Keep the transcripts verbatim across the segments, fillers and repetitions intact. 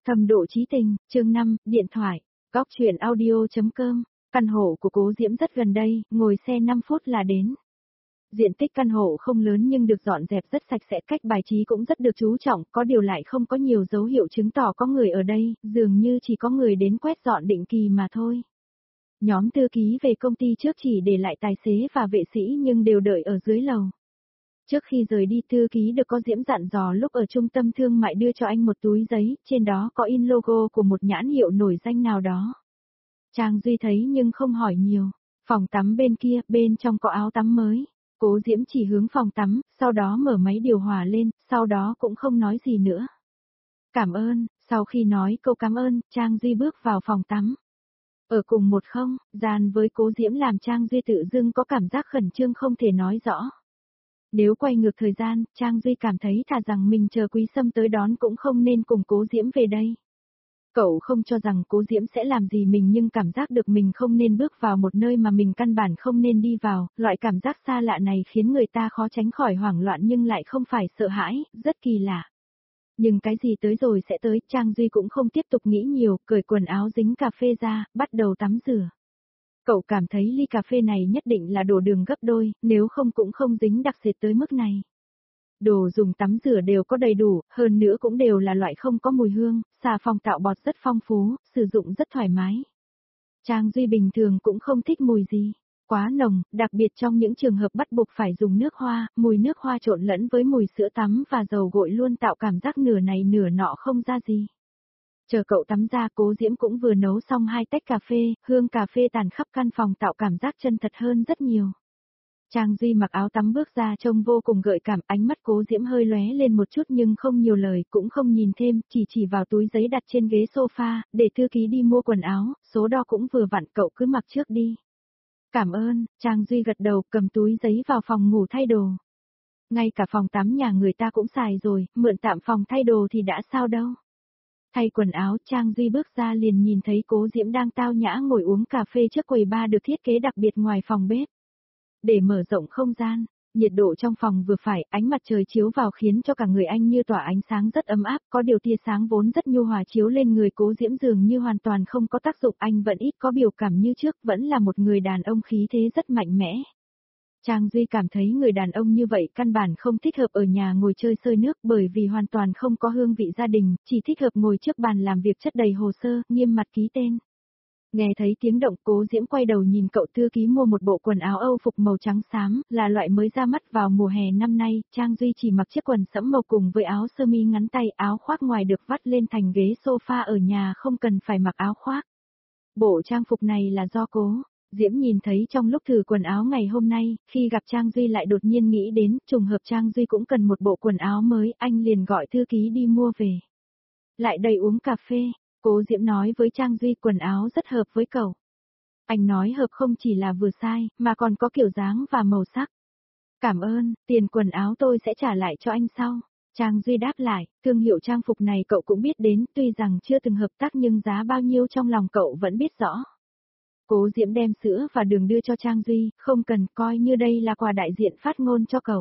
Thâm độ chí tình, chương năm, điện thoại, góc truyện audio.com, căn hộ của Cố Diễm rất gần đây, ngồi xe năm phút là đến. Diện tích căn hộ không lớn nhưng được dọn dẹp rất sạch sẽ, cách bài trí cũng rất được chú trọng, có điều lại không có nhiều dấu hiệu chứng tỏ có người ở đây, dường như chỉ có người đến quét dọn định kỳ mà thôi. Nhóm thư ký về công ty trước chỉ để lại tài xế và vệ sĩ nhưng đều đợi ở dưới lầu. Trước khi rời đi, thư ký được có Diễm dặn dò lúc ở trung tâm thương mại đưa cho anh một túi giấy, trên đó có in logo của một nhãn hiệu nổi danh nào đó. Trang Duy thấy nhưng không hỏi nhiều. Phòng tắm bên kia, bên trong có áo tắm mới. Cố Diễm chỉ hướng phòng tắm, sau đó mở máy điều hòa lên, sau đó cũng không nói gì nữa. Cảm ơn, sau khi nói câu cảm ơn, Trang Duy bước vào phòng tắm. Ở cùng một không, gian với Cố Diễm làm Trang Duy tự dưng có cảm giác khẩn trương không thể nói rõ. Nếu quay ngược thời gian, Trang Duy cảm thấy thà rằng mình chờ Quý Sâm tới đón cũng không nên cùng Cố Diễm về đây. Cậu không cho rằng Cố Diễm sẽ làm gì mình nhưng cảm giác được mình không nên bước vào một nơi mà mình căn bản không nên đi vào, loại cảm giác xa lạ này khiến người ta khó tránh khỏi hoảng loạn nhưng lại không phải sợ hãi, rất kỳ lạ. Nhưng cái gì tới rồi sẽ tới, Trang Duy cũng không tiếp tục nghĩ nhiều, cởi quần áo dính cà phê ra, bắt đầu tắm rửa. Cậu cảm thấy ly cà phê này nhất định là đổ đường gấp đôi, nếu không cũng không dính đặc sệt tới mức này. Đồ dùng tắm rửa đều có đầy đủ, hơn nữa cũng đều là loại không có mùi hương, xà phòng tạo bọt rất phong phú, sử dụng rất thoải mái. Trang Duy bình thường cũng không thích mùi gì quá nồng, đặc biệt trong những trường hợp bắt buộc phải dùng nước hoa, mùi nước hoa trộn lẫn với mùi sữa tắm và dầu gội luôn tạo cảm giác nửa này nửa nọ không ra gì. Chờ cậu tắm ra, Cố Diễm cũng vừa nấu xong hai tách cà phê, hương cà phê tàn khắp căn phòng tạo cảm giác chân thật hơn rất nhiều. Trang Duy mặc áo tắm bước ra trông vô cùng gợi cảm, ánh mắt Cố Diễm hơi lóe lên một chút nhưng không nhiều lời, cũng không nhìn thêm, chỉ chỉ vào túi giấy đặt trên ghế sofa, để thư ký đi mua quần áo, số đo cũng vừa vặn, cậu cứ mặc trước đi. Cảm ơn, Trang Duy gật đầu, cầm túi giấy vào phòng ngủ thay đồ. Ngay cả phòng tắm nhà người ta cũng xài rồi, mượn tạm phòng thay đồ thì đã sao đâu. Thay quần áo, Trang Duy bước ra liền nhìn thấy Cố Diễm đang tao nhã ngồi uống cà phê trước quầy bar được thiết kế đặc biệt ngoài phòng bếp. Để mở rộng không gian, nhiệt độ trong phòng vừa phải, ánh mặt trời chiếu vào khiến cho cả người anh như tỏa ánh sáng rất ấm áp, có điều tia sáng vốn rất nhu hòa chiếu lên người Cố Diễm dường như hoàn toàn không có tác dụng, anh vẫn ít có biểu cảm như trước, vẫn là một người đàn ông khí thế rất mạnh mẽ. Trang Duy cảm thấy người đàn ông như vậy căn bản không thích hợp ở nhà ngồi chơi sơi nước bởi vì hoàn toàn không có hương vị gia đình, chỉ thích hợp ngồi trước bàn làm việc chất đầy hồ sơ, nghiêm mặt ký tên. Nghe thấy tiếng động, Cố Diễm quay đầu nhìn cậu thư ký mua một bộ quần áo Âu phục màu trắng xám, là loại mới ra mắt vào mùa hè năm nay, Trang Duy chỉ mặc chiếc quần sẫm màu cùng với áo sơ mi ngắn tay, áo khoác ngoài được vắt lên thành ghế sofa ở nhà không cần phải mặc áo khoác. Bộ trang phục này là do Cố Diễm nhìn thấy trong lúc thử quần áo ngày hôm nay, khi gặp Trang Duy lại đột nhiên nghĩ đến, trùng hợp Trang Duy cũng cần một bộ quần áo mới, anh liền gọi thư ký đi mua về. Lại đây uống cà phê, Cố Diễm nói với Trang Duy quần áo rất hợp với cậu. Anh nói hợp không chỉ là vừa sai, mà còn có kiểu dáng và màu sắc. Cảm ơn, tiền quần áo tôi sẽ trả lại cho anh sau. Trang Duy đáp lại, thương hiệu trang phục này cậu cũng biết đến, tuy rằng chưa từng hợp tác nhưng giá bao nhiêu trong lòng cậu vẫn biết rõ. Cố Diễm đem sữa và đường đưa cho Trang Duy, không cần, coi như đây là quà đại diện phát ngôn cho cậu.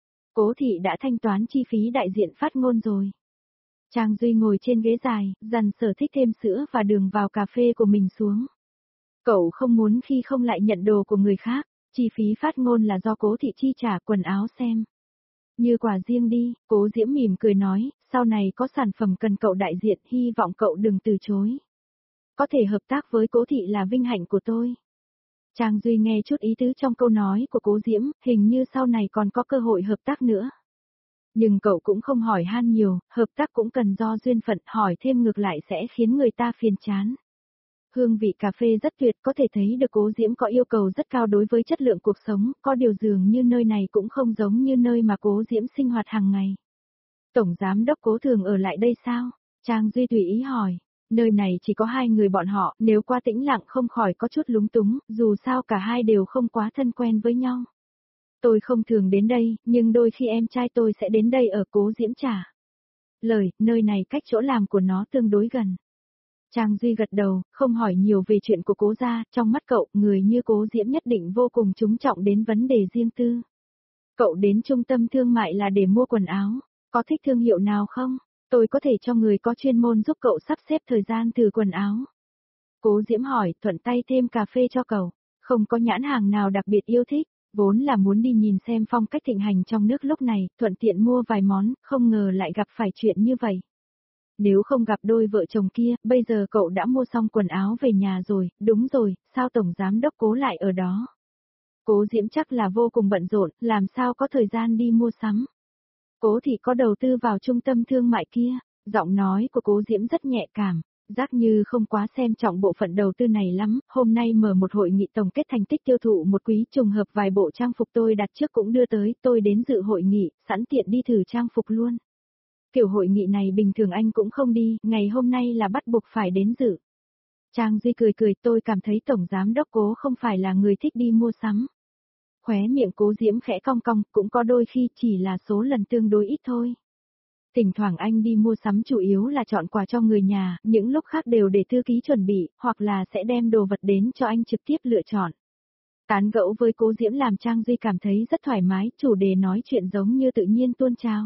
Cố thị đã thanh toán chi phí đại diện phát ngôn rồi. Trang Duy ngồi trên ghế dài, dằn sở thích thêm sữa và đường vào cà phê của mình xuống. Cậu không muốn khi không lại nhận đồ của người khác, chi phí phát ngôn là do Cố thị chi trả, quần áo xem. Như quà riêng đi, Cố Diễm mỉm cười nói, sau này có sản phẩm cần cậu đại diện, hy vọng cậu đừng từ chối. Có thể hợp tác với Cố thị là vinh hạnh của tôi. Trang Duy nghe chút ý tứ trong câu nói của Cố Diễm, hình như sau này còn có cơ hội hợp tác nữa. Nhưng cậu cũng không hỏi han nhiều, hợp tác cũng cần do duyên phận, hỏi thêm ngược lại sẽ khiến người ta phiền chán. Hương vị cà phê rất tuyệt, có thể thấy được Cố Diễm có yêu cầu rất cao đối với chất lượng cuộc sống, có điều dường như nơi này cũng không giống như nơi mà Cố Diễm sinh hoạt hàng ngày. Tổng giám đốc Cố thường ở lại đây sao? Trang Duy tùy ý hỏi. Nơi này chỉ có hai người bọn họ, nếu qua tĩnh lặng không khỏi có chút lúng túng, dù sao cả hai đều không quá thân quen với nhau. Tôi không thường đến đây, nhưng đôi khi em trai tôi sẽ đến đây ở, Cố Diễm trả lời, nơi này cách chỗ làm của nó tương đối gần. Trang Duy gật đầu, không hỏi nhiều về chuyện của Cố gia, trong mắt cậu, người như Cố Diễm nhất định vô cùng chú trọng đến vấn đề riêng tư. Cậu đến trung tâm thương mại là để mua quần áo, có thích thương hiệu nào không? Tôi có thể cho người có chuyên môn giúp cậu sắp xếp thời gian thử quần áo. Cố Diễm hỏi, thuận tay thêm cà phê cho cậu. Không có nhãn hàng nào đặc biệt yêu thích, vốn là muốn đi nhìn xem phong cách thịnh hành trong nước lúc này, thuận tiện mua vài món, không ngờ lại gặp phải chuyện như vậy. Nếu không gặp đôi vợ chồng kia, bây giờ cậu đã mua xong quần áo về nhà rồi, đúng rồi, sao Tổng Giám Đốc Cố lại ở đó? Cố Diễm chắc là vô cùng bận rộn, làm sao có thời gian đi mua sắm. Cố thị có đầu tư vào trung tâm thương mại kia, giọng nói của Cố Diễm rất nhẹ cảm, giác như không quá xem trọng bộ phận đầu tư này lắm, hôm nay mở một hội nghị tổng kết thành tích tiêu thụ một quý trùng hợp vài bộ trang phục tôi đặt trước cũng đưa tới, tôi đến dự hội nghị, sẵn tiện đi thử trang phục luôn. Kiểu hội nghị này bình thường anh cũng không đi, ngày hôm nay là bắt buộc phải đến dự. Trang Duy cười cười, tôi cảm thấy Tổng Giám Đốc Cố không phải là người thích đi mua sắm. Khóe miệng Cố Diễm khẽ cong cong, cũng có đôi khi chỉ là số lần tương đối ít thôi. Thỉnh thoảng anh đi mua sắm chủ yếu là chọn quà cho người nhà, những lúc khác đều để thư ký chuẩn bị, hoặc là sẽ đem đồ vật đến cho anh trực tiếp lựa chọn. Tán gẫu với Cố Diễm làm Trang Duy cảm thấy rất thoải mái, chủ đề nói chuyện giống như tự nhiên tuôn trào.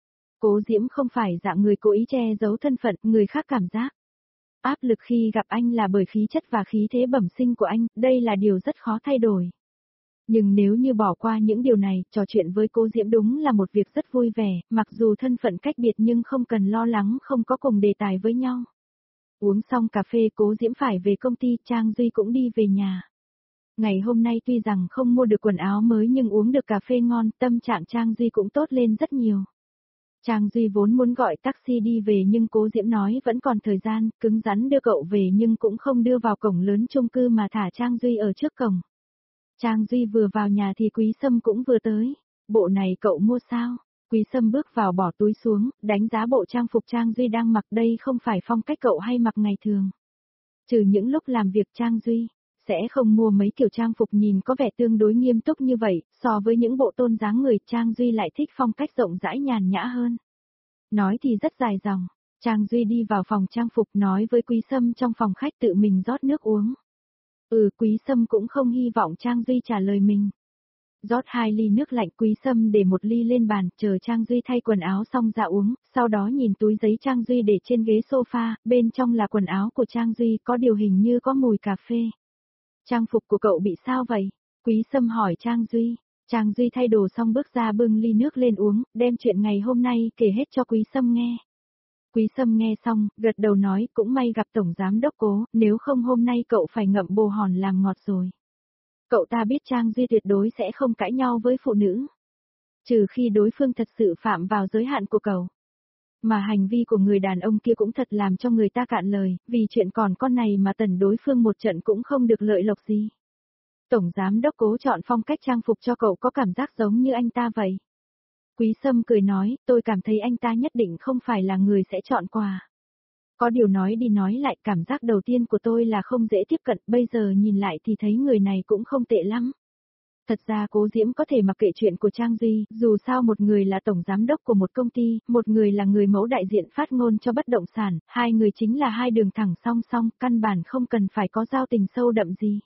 Cố Diễm không phải dạng người cố ý che giấu thân phận, người khác cảm giác áp lực khi gặp anh là bởi khí chất và khí thế bẩm sinh của anh, đây là điều rất khó thay đổi. Nhưng nếu như bỏ qua những điều này, trò chuyện với Cố Diễm đúng là một việc rất vui vẻ, mặc dù thân phận cách biệt nhưng không cần lo lắng không có cùng đề tài với nhau. Uống xong cà phê Cố Diễm phải về công ty, Trang Duy cũng đi về nhà. Ngày hôm nay tuy rằng không mua được quần áo mới nhưng uống được cà phê ngon, tâm trạng Trang Duy cũng tốt lên rất nhiều. Trang Duy vốn muốn gọi taxi đi về nhưng Cố Diễm nói vẫn còn thời gian, cứng rắn đưa cậu về nhưng cũng không đưa vào cổng lớn chung cư mà thả Trang Duy ở trước cổng. Trang Duy vừa vào nhà thì Quý Sâm cũng vừa tới. Bộ này cậu mua sao? Quý Sâm bước vào bỏ túi xuống, đánh giá bộ trang phục Trang Duy đang mặc, đây không phải phong cách cậu hay mặc ngày thường. Trừ những lúc làm việc Trang Duy sẽ không mua mấy kiểu trang phục nhìn có vẻ tương đối nghiêm túc như vậy, so với những bộ tôn dáng người Trang Duy lại thích phong cách rộng rãi nhàn nhã hơn. Nói thì rất dài dòng, Trang Duy đi vào phòng trang phục nói với Quý Sâm trong phòng khách tự mình rót nước uống. Ừ, Quý Sâm cũng không hy vọng Trang Duy trả lời mình. Rót hai ly nước lạnh, Quý Sâm để một ly lên bàn, chờ Trang Duy thay quần áo xong ra uống, sau đó nhìn túi giấy Trang Duy để trên ghế sofa, bên trong là quần áo của Trang Duy, có điều hình như có mùi cà phê. Trang phục của cậu bị sao vậy? Quý Sâm hỏi Trang Duy. Trang Duy thay đồ xong bước ra bưng ly nước lên uống, đem chuyện ngày hôm nay kể hết cho Quý Sâm nghe. Quý Sâm nghe xong, gật đầu nói, cũng may gặp Tổng Giám Đốc Cố, nếu không hôm nay cậu phải ngậm bồ hòn làm ngọt rồi. Cậu ta biết Trang Duy tuyệt đối sẽ không cãi nhau với phụ nữ. Trừ khi đối phương thật sự phạm vào giới hạn của cậu. Mà hành vi của người đàn ông kia cũng thật làm cho người ta cạn lời, vì chuyện còn con này mà tần đối phương một trận cũng không được lợi lộc gì. Tổng Giám Đốc Cố chọn phong cách trang phục cho cậu có cảm giác giống như anh ta vậy. Quý Sâm cười nói, tôi cảm thấy anh ta nhất định không phải là người sẽ chọn quà. Có điều nói đi nói lại, cảm giác đầu tiên của tôi là không dễ tiếp cận, bây giờ nhìn lại thì thấy người này cũng không tệ lắm. Thật ra Cố Diễm có thể mặc kệ chuyện của Trang Duy, dù sao một người là tổng giám đốc của một công ty, một người là người mẫu đại diện phát ngôn cho bất động sản, hai người chính là hai đường thẳng song song, căn bản không cần phải có giao tình sâu đậm gì.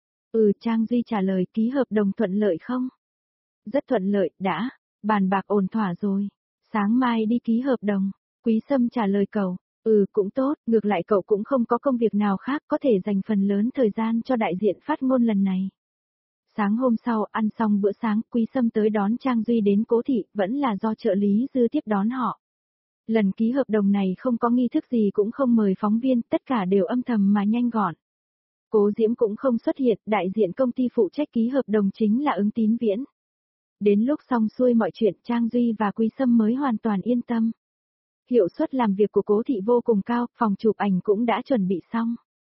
Ừ, Trang Duy trả lời, ký hợp đồng thuận lợi không? Rất thuận lợi, đã, bàn bạc ổn thỏa rồi. Sáng mai đi ký hợp đồng. Quý Sâm trả lời cậu, ừ cũng tốt, ngược lại cậu cũng không có công việc nào khác có thể dành phần lớn thời gian cho đại diện phát ngôn lần này. Sáng hôm sau, ăn xong bữa sáng, Quý Sâm tới đón Trang Duy đến Cố thị, vẫn là do trợ lý Dư tiếp đón họ. Lần ký hợp đồng này không có nghi thức gì cũng không mời phóng viên, tất cả đều âm thầm mà nhanh gọn. Cố Diễm cũng không xuất hiện, đại diện công ty phụ trách ký hợp đồng chính là Ứng Tín Viễn. Đến lúc xong xuôi mọi chuyện, Trang Duy và Quý Sâm mới hoàn toàn yên tâm. Hiệu suất làm việc của Cố thị vô cùng cao, phòng chụp ảnh cũng đã chuẩn bị xong.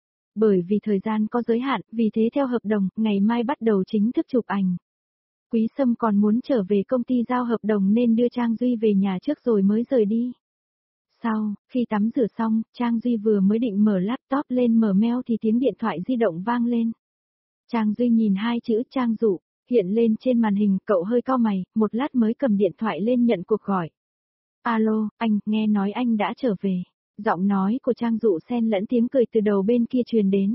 Bởi vì thời gian có giới hạn, vì thế theo hợp đồng, ngày mai bắt đầu chính thức chụp ảnh. Quý Sâm còn muốn trở về công ty giao hợp đồng nên đưa Trang Duy về nhà trước rồi mới rời đi. Sau, khi tắm rửa xong, Trang Duy vừa mới định mở laptop lên mở mail thì tiếng điện thoại di động vang lên. Trang Duy nhìn hai chữ Trang Dụ, hiện lên trên màn hình, cậu hơi cau mày, một lát mới cầm điện thoại lên nhận cuộc gọi. Alo, anh, nghe nói anh đã trở về. Giọng nói của Trang Dụ xen lẫn tiếng cười từ đầu bên kia truyền đến.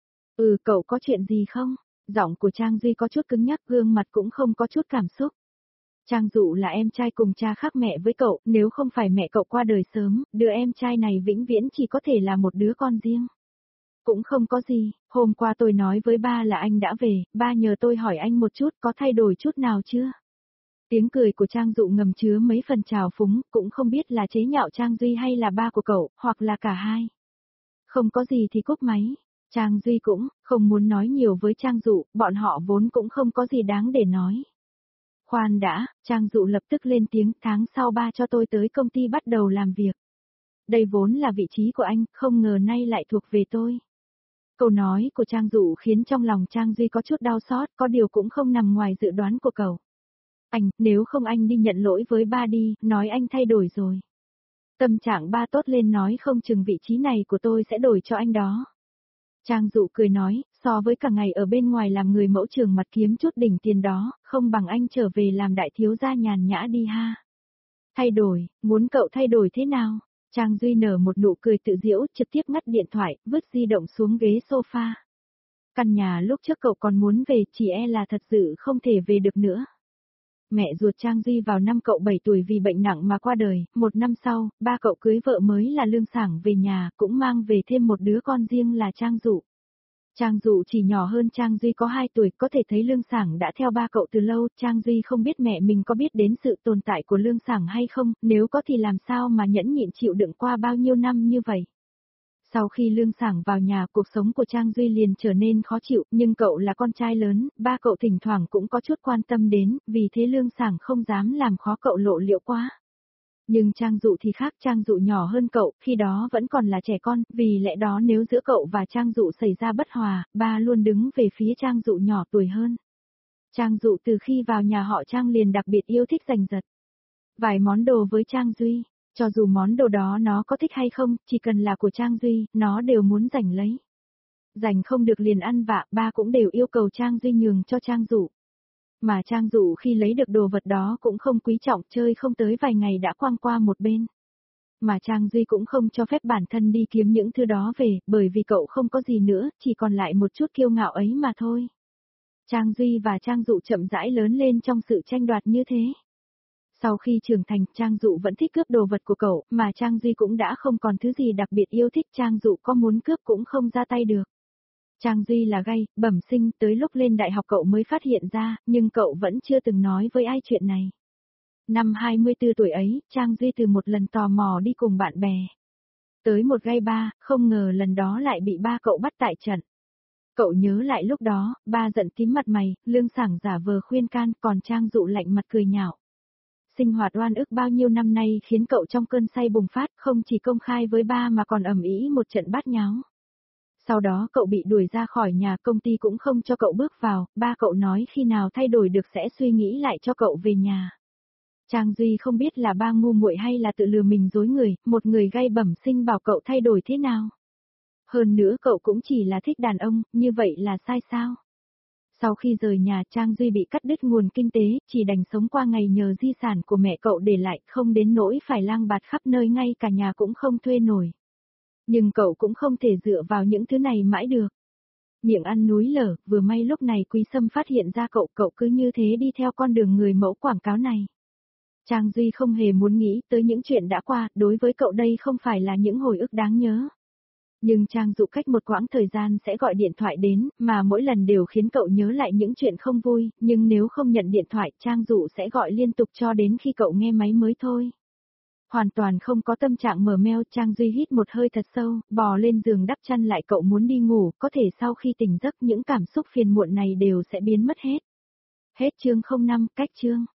Ừ, cậu có chuyện gì không? Giọng của Trang Duy có chút cứng nhắc, gương mặt cũng không có chút cảm xúc. Trang Dụ là em trai cùng cha khác mẹ với cậu, nếu không phải mẹ cậu qua đời sớm, đứa em trai này vĩnh viễn chỉ có thể là một đứa con riêng. Cũng không có gì, hôm qua tôi nói với ba là anh đã về, ba nhờ tôi hỏi anh một chút có thay đổi chút nào chưa? Tiếng cười của Trang Dụ ngầm chứa mấy phần trào phúng, cũng không biết là chế nhạo Trang Duy hay là ba của cậu, hoặc là cả hai. Không có gì thì cúp máy. Trang Duy cũng không muốn nói nhiều với Trang Dụ, bọn họ vốn cũng không có gì đáng để nói. Khoan đã, Trang Dụ lập tức lên tiếng, tháng sau ba cho tôi tới công ty bắt đầu làm việc. Đây vốn là vị trí của anh, không ngờ nay lại thuộc về tôi. Câu nói của Trang Dụ khiến trong lòng Trang Duy có chút đau xót, có điều cũng không nằm ngoài dự đoán của cậu. Anh, nếu không anh đi nhận lỗi với ba đi, nói anh thay đổi rồi. Tâm trạng ba tốt lên nói không chừng vị trí này của tôi sẽ đổi cho anh đó. Trang Dụ cười nói, so với cả ngày ở bên ngoài làm người mẫu trường mặt kiếm chút đỉnh tiền đó, không bằng anh trở về làm đại thiếu gia nhàn nhã đi ha. Thay đổi, muốn cậu thay đổi thế nào? Trang Duy nở một nụ cười tự giễu, trực tiếp ngắt điện thoại, vứt di động xuống ghế sofa. Căn nhà lúc trước cậu còn muốn về, chỉ e là thật sự không thể về được nữa. Mẹ ruột Trang Duy vào năm cậu bảy tuổi vì bệnh nặng mà qua đời, một năm sau, ba cậu cưới vợ mới là Lương Sảng về nhà, cũng mang về thêm một đứa con riêng là Trang Dụ. Trang Dụ chỉ nhỏ hơn Trang Duy có hai tuổi, có thể thấy Lương Sảng đã theo ba cậu từ lâu, Trang Duy không biết mẹ mình có biết đến sự tồn tại của Lương Sảng hay không, nếu có thì làm sao mà nhẫn nhịn chịu đựng qua bao nhiêu năm như vậy. Sau khi Lương Sảng vào nhà, cuộc sống của Trang Duy liền trở nên khó chịu, nhưng cậu là con trai lớn, ba cậu thỉnh thoảng cũng có chút quan tâm đến, vì thế Lương Sảng không dám làm khó cậu lộ liễu quá. Nhưng Trang Dụ thì khác, Trang Dụ nhỏ hơn cậu, khi đó vẫn còn là trẻ con, vì lẽ đó nếu giữa cậu và Trang Dụ xảy ra bất hòa, ba luôn đứng về phía Trang Dụ nhỏ tuổi hơn. Trang Dụ từ khi vào nhà họ Trang liền đặc biệt yêu thích giành giật vài món đồ với Trang Duy. Cho dù món đồ đó nó có thích hay không, chỉ cần là của Trang Duy, nó đều muốn giành lấy. Giành không được liền ăn vạ, ba cũng đều yêu cầu Trang Duy nhường cho Trang Dụ. Mà Trang Dụ khi lấy được đồ vật đó cũng không quý trọng, chơi không tới vài ngày đã quăng qua một bên. Mà Trang Duy cũng không cho phép bản thân đi kiếm những thứ đó về, bởi vì cậu không có gì nữa, chỉ còn lại một chút kiêu ngạo ấy mà thôi. Trang Duy và Trang Dụ chậm rãi lớn lên trong sự tranh đoạt như thế. Sau khi trưởng thành, Trang Dụ vẫn thích cướp đồ vật của cậu, mà Trang Duy cũng đã không còn thứ gì đặc biệt yêu thích, Trang Dụ có muốn cướp cũng không ra tay được. Trang Duy là gay, bẩm sinh, tới lúc lên đại học cậu mới phát hiện ra, nhưng cậu vẫn chưa từng nói với ai chuyện này. Năm hai mươi tư tuổi ấy, Trang Duy từ một lần tò mò đi cùng bạn bè tới một gay bar, không ngờ lần đó lại bị ba cậu bắt tại trận. Cậu nhớ lại lúc đó, ba giận tím mặt mày, Lương Sảng giả vờ khuyên can, còn Trang Dụ lạnh mặt cười nhạo. Sinh hoạt oan ức bao nhiêu năm nay khiến cậu trong cơn say bùng phát, không chỉ công khai với ba mà còn ầm ĩ một trận bát nháo. Sau đó cậu bị đuổi ra khỏi nhà, công ty cũng không cho cậu bước vào, ba cậu nói khi nào thay đổi được sẽ suy nghĩ lại cho cậu về nhà. Trang Duy không biết là ba ngu muội hay là tự lừa mình dối người, một người gay bẩm sinh bảo cậu thay đổi thế nào. Hơn nữa cậu cũng chỉ là thích đàn ông, như vậy là sai sao? Sau khi rời nhà, Trang Duy bị cắt đứt nguồn kinh tế, chỉ đành sống qua ngày nhờ di sản của mẹ cậu để lại, không đến nỗi phải lang bạt khắp nơi, ngay cả nhà cũng không thuê nổi. Nhưng cậu cũng không thể dựa vào những thứ này mãi được. Miệng ăn núi lở, vừa may lúc này Quý Sâm phát hiện ra cậu, cậu cứ như thế đi theo con đường người mẫu quảng cáo này. Trang Duy không hề muốn nghĩ tới những chuyện đã qua, đối với cậu đây không phải là những hồi ức đáng nhớ. Nhưng Trang Dụ cách một quãng thời gian sẽ gọi điện thoại đến, mà mỗi lần đều khiến cậu nhớ lại những chuyện không vui, nhưng nếu không nhận điện thoại, Trang Dụ sẽ gọi liên tục cho đến khi cậu nghe máy mới thôi. Hoàn toàn không có tâm trạng mở mail, Trang Duy hít một hơi thật sâu, bò lên giường đắp chăn lại, cậu muốn đi ngủ, có thể sau khi tỉnh giấc những cảm xúc phiền muộn này đều sẽ biến mất hết. Hết chương không năm, cách chương.